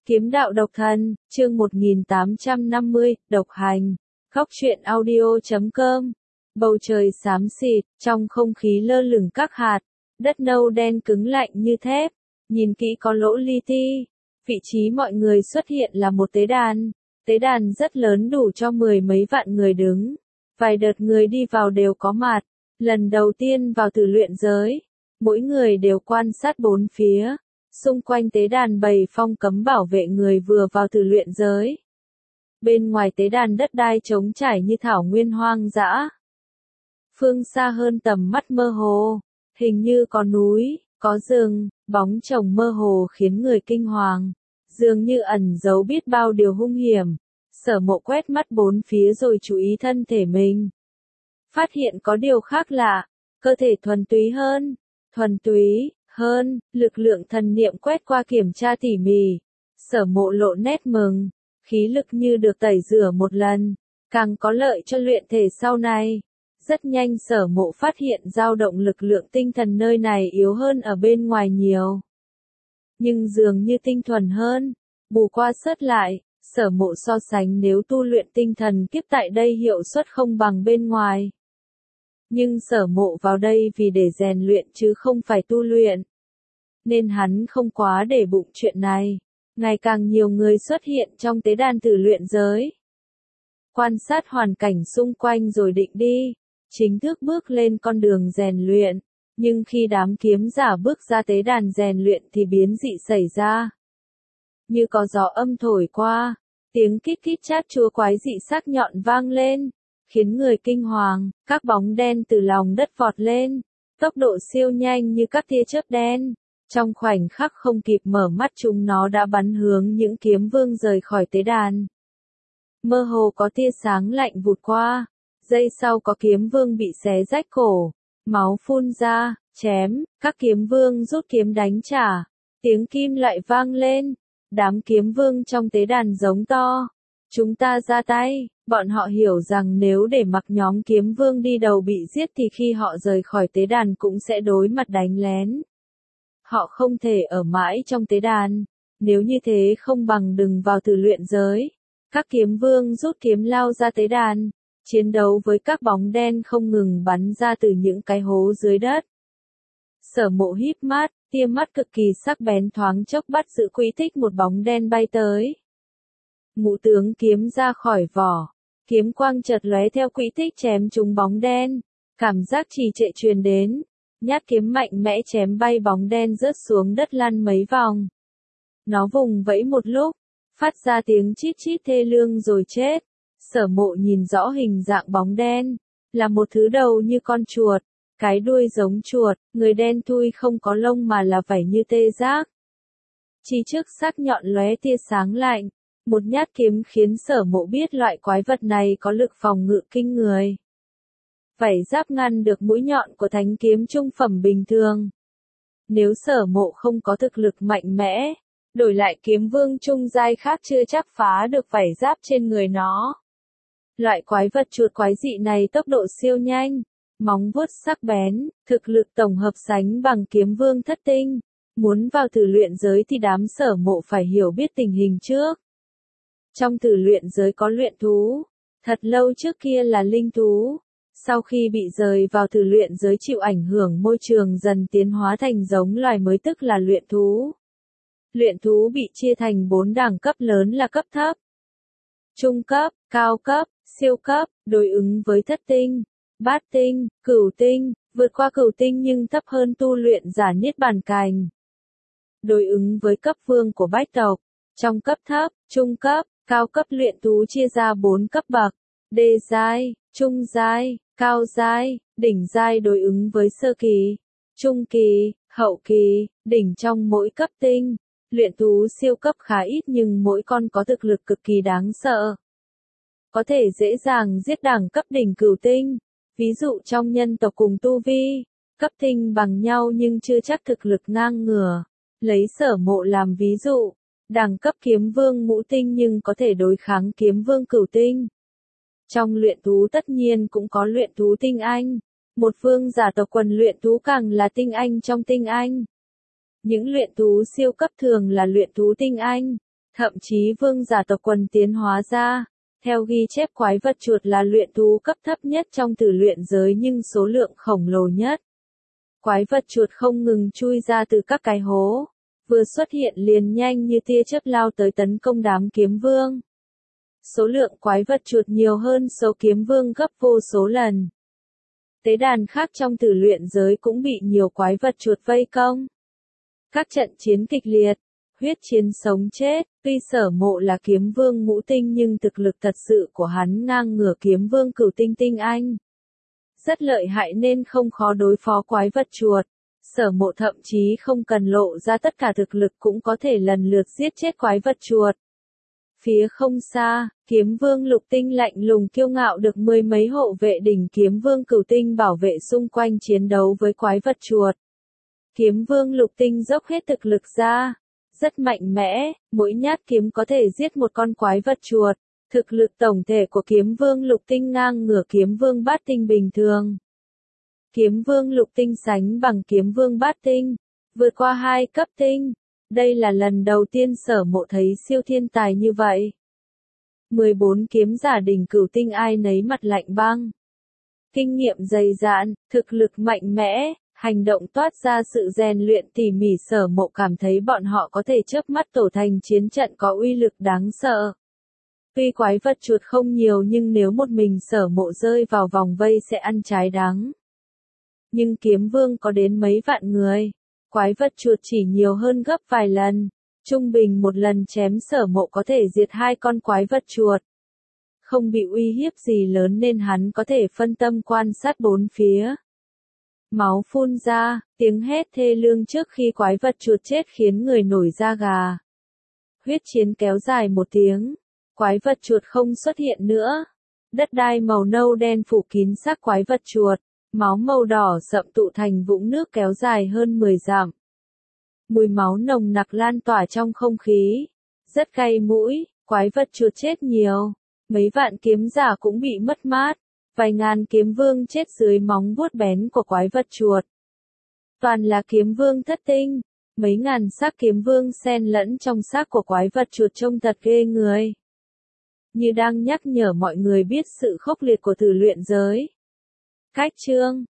Kiếm đạo độc thân, chương 1850, độc hành. Góc truyện audio.com. Bầu trời xám xịt, trong không khí lơ lửng các hạt, đất nâu đen cứng lạnh như thép, nhìn kỹ có lỗ li ti. Vị trí mọi người xuất hiện là một tế đàn rất lớn đủ cho mười mấy vạn người đứng. Vài đợt người đi vào đều có mặt, lần đầu tiên vào Tử Luyện giới, mỗi người đều quan sát bốn phía. Xung quanh tế đàn bày phong cấm bảo vệ người vừa vào Tử Luyện giới. Bên ngoài tế đàn đất đai trống trải như thảo nguyên hoang dã. Phương xa hơn tầm mắt mơ hồ, hình như có núi, có rừng, bóng chồng mơ hồ khiến người kinh hoàng, dường như ẩn giấu biết bao điều hung hiểm. Sở Mộ quét mắt bốn phía rồi chú ý thân thể mình. Phát hiện có điều khác lạ, cơ thể thuần túy hơn, lực lượng thần niệm quét qua kiểm tra tỉ mỉ. Sở Mộ lộ nét mừng, khí lực như được tẩy rửa một lần, càng có lợi cho luyện thể sau này. Rất nhanh Sở Mộ phát hiện dao động lực lượng tinh thần nơi này yếu hơn ở bên ngoài nhiều. Nhưng dường như tinh thuần hơn, bù qua sớt lại, Sở Mộ so sánh nếu tu luyện tinh thần kiếp tại đây hiệu suất không bằng bên ngoài. Nhưng Sở Mộ vào đây vì để rèn luyện chứ không phải tu luyện. Nên hắn không quá để bụng chuyện này. Ngày càng nhiều người xuất hiện trong tế đàn Tử Luyện giới. Quan sát hoàn cảnh xung quanh rồi định đi. Chính thức bước lên con đường rèn luyện. Nhưng khi đám kiếm giả bước ra tế đàn rèn luyện thì biến dị xảy ra. Như có gió âm thổi qua. Tiếng kít kít chát chúa quái dị sắc nhọn vang lên. Khiến người kinh hoàng, các bóng đen từ lòng đất vọt lên, tốc độ siêu nhanh như các tia chớp đen. Trong khoảnh khắc không kịp mở mắt chúng nó đã bắn hướng những kiếm vương rời khỏi tế đàn. Mơ hồ có tia sáng lạnh vụt qua, giây sau có kiếm vương bị xé rách cổ, máu phun ra, chém, các kiếm vương rút kiếm đánh trả, tiếng kim loại vang lên, đám kiếm vương trong tế đàn giống to. Chúng ta ra tay, bọn họ hiểu rằng nếu để mặc nhóm kiếm vương đi đầu bị giết thì khi họ rời khỏi tế đàn cũng sẽ đối mặt đánh lén. Họ không thể ở mãi trong tế đàn, nếu như thế không bằng đừng vào Tử Luyện giới. Các kiếm vương rút kiếm lao ra tế đàn, chiến đấu với các bóng đen không ngừng bắn ra từ những cái hố dưới đất. Sở Mộ híp mắt, tia mắt cực kỳ sắc bén thoáng chốc bắt giữ quỹ tích một bóng đen bay tới. Ngũ tướng kiếm ra khỏi vỏ, kiếm quang chợt lóe theo quỹ tích chém trúng bóng đen, cảm giác trì trệ truyền đến, nhát kiếm mạnh mẽ chém bay bóng đen rớt xuống đất lăn mấy vòng. Nó vùng vẫy một lúc, phát ra tiếng chít chít thê lương rồi chết. Sở Mộ nhìn rõ hình dạng bóng đen, là một thứ đầu như con chuột, cái đuôi giống chuột, người đen thui không có lông mà là vảy như tê giác. Chỉ trước sắc nhọn lóe tia sáng lạnh. Một nhát kiếm khiến Sở Mộ biết loại quái vật này có lực phòng ngự kinh người. Vảy giáp ngăn được mũi nhọn của thánh kiếm trung phẩm bình thường. Nếu Sở Mộ không có thực lực mạnh mẽ, đổi lại kiếm vương trung giai khác chưa chắc phá được vảy giáp trên người nó. Loại quái vật chuột quái dị này tốc độ siêu nhanh, móng vuốt sắc bén, thực lực tổng hợp sánh bằng kiếm vương thất tinh. Muốn vào Tử Luyện giới thì đám Sở Mộ phải hiểu biết tình hình trước. Trong Tử Luyện giới có luyện thú, thật lâu trước kia là linh thú, sau khi bị rời vào Tử Luyện giới chịu ảnh hưởng môi trường dần tiến hóa thành giống loài mới tức là luyện thú. Luyện thú bị chia thành 4 đẳng cấp lớn là cấp thấp, trung cấp, cao cấp, siêu cấp, đối ứng với thất tinh, bát tinh, cửu tinh, vượt qua cửu tinh nhưng thấp hơn tu luyện giả Niết Bàn Cảnh. Đối ứng với cấp vương của bách tộc, trong cấp thấp, trung cấp, cao cấp luyện thú chia ra 4 cấp bậc, đê giai, trung giai, cao giai, đỉnh giai đối ứng với sơ kỳ, trung kỳ, hậu kỳ, đỉnh trong mỗi cấp tinh. Luyện thú siêu cấp khá ít nhưng mỗi con có thực lực cực kỳ đáng sợ. Có thể dễ dàng giết đẳng cấp đỉnh cửu tinh, ví dụ trong nhân tộc cùng tu vi, cấp tinh bằng nhau nhưng chưa chắc thực lực ngang ngửa. Lấy Sở Mộ làm ví dụ. Đẳng cấp kiếm vương ngũ tinh nhưng có thể đối kháng kiếm vương cửu tinh. Trong luyện thú tất nhiên cũng có luyện thú tinh anh. Một vương giả tộc quần luyện thú càng là tinh anh trong tinh anh. Những luyện thú siêu cấp thường là luyện thú tinh anh. Thậm chí vương giả tộc quần tiến hóa ra. Theo ghi chép quái vật chuột là luyện thú cấp thấp nhất trong tử luyện giới nhưng số lượng khổng lồ nhất. Quái vật chuột không ngừng chui ra từ các cái hố. Vừa xuất hiện liền nhanh như tia chớp lao tới tấn công đám kiếm vương. Số lượng quái vật chuột nhiều hơn số kiếm vương gấp vô số lần. Tế đàn khác trong tử luyện giới cũng bị nhiều quái vật chuột vây công. Các trận chiến kịch liệt, huyết chiến sống chết, tuy Sở Mộ là kiếm vương ngũ tinh nhưng thực lực thật sự của hắn ngang ngửa kiếm vương cửu tinh tinh anh. Rất lợi hại nên không khó đối phó quái vật chuột. Sở Mộ thậm chí không cần lộ ra tất cả thực lực cũng có thể lần lượt giết chết quái vật chuột. Phía không xa, kiếm vương lục tinh lạnh lùng kiêu ngạo được mười mấy hộ vệ đỉnh kiếm vương cửu tinh bảo vệ xung quanh chiến đấu với quái vật chuột. Kiếm vương lục tinh dốc hết thực lực ra. Rất mạnh mẽ, mỗi nhát kiếm có thể giết một con quái vật chuột. Thực lực tổng thể của kiếm vương lục tinh ngang ngửa kiếm vương bát tinh bình thường. Kiếm vương lục tinh sánh bằng kiếm vương bát tinh, vượt qua 2 cấp tinh. Đây là lần đầu tiên Sở Mộ thấy siêu thiên tài như vậy. 14 kiếm giả đỉnh cửu tinh ai nấy mặt lạnh băng. Kinh nghiệm dày dạn, thực lực mạnh mẽ, hành động toát ra sự rèn luyện tỉ mỉ. Sở Mộ cảm thấy bọn họ có thể chớp mắt tổ thành chiến trận có uy lực đáng sợ. Tuy quái vật chuột không nhiều nhưng nếu một mình Sở Mộ rơi vào vòng vây sẽ ăn trái đắng. Nhưng kiếm vương có đến mấy vạn người. Quái vật chuột chỉ nhiều hơn gấp vài lần. Trung bình một lần chém Sở Mộ có thể diệt 2 con quái vật chuột. Không bị uy hiếp gì lớn nên hắn có thể phân tâm quan sát bốn phía. Máu phun ra, tiếng hét thê lương trước khi quái vật chuột chết khiến người nổi da gà. Huyết chiến kéo dài 1 tiếng. Quái vật chuột không xuất hiện nữa. Đất đai màu nâu đen phủ kín xác quái vật chuột. Máu màu đỏ sậm tụ thành vũng nước kéo dài hơn 10 dặm. Mùi máu nồng nặc lan tỏa trong không khí. Rất cay mũi, quái vật chuột chết nhiều. Mấy vạn kiếm giả cũng bị mất mát. Vài ngàn kiếm vương chết dưới móng vuốt bén của quái vật chuột. Toàn là kiếm vương thất tinh. Mấy ngàn xác kiếm vương xen lẫn trong xác của quái vật chuột trông thật ghê người. Như đang nhắc nhở mọi người biết sự khốc liệt của tử luyện giới. Cách chương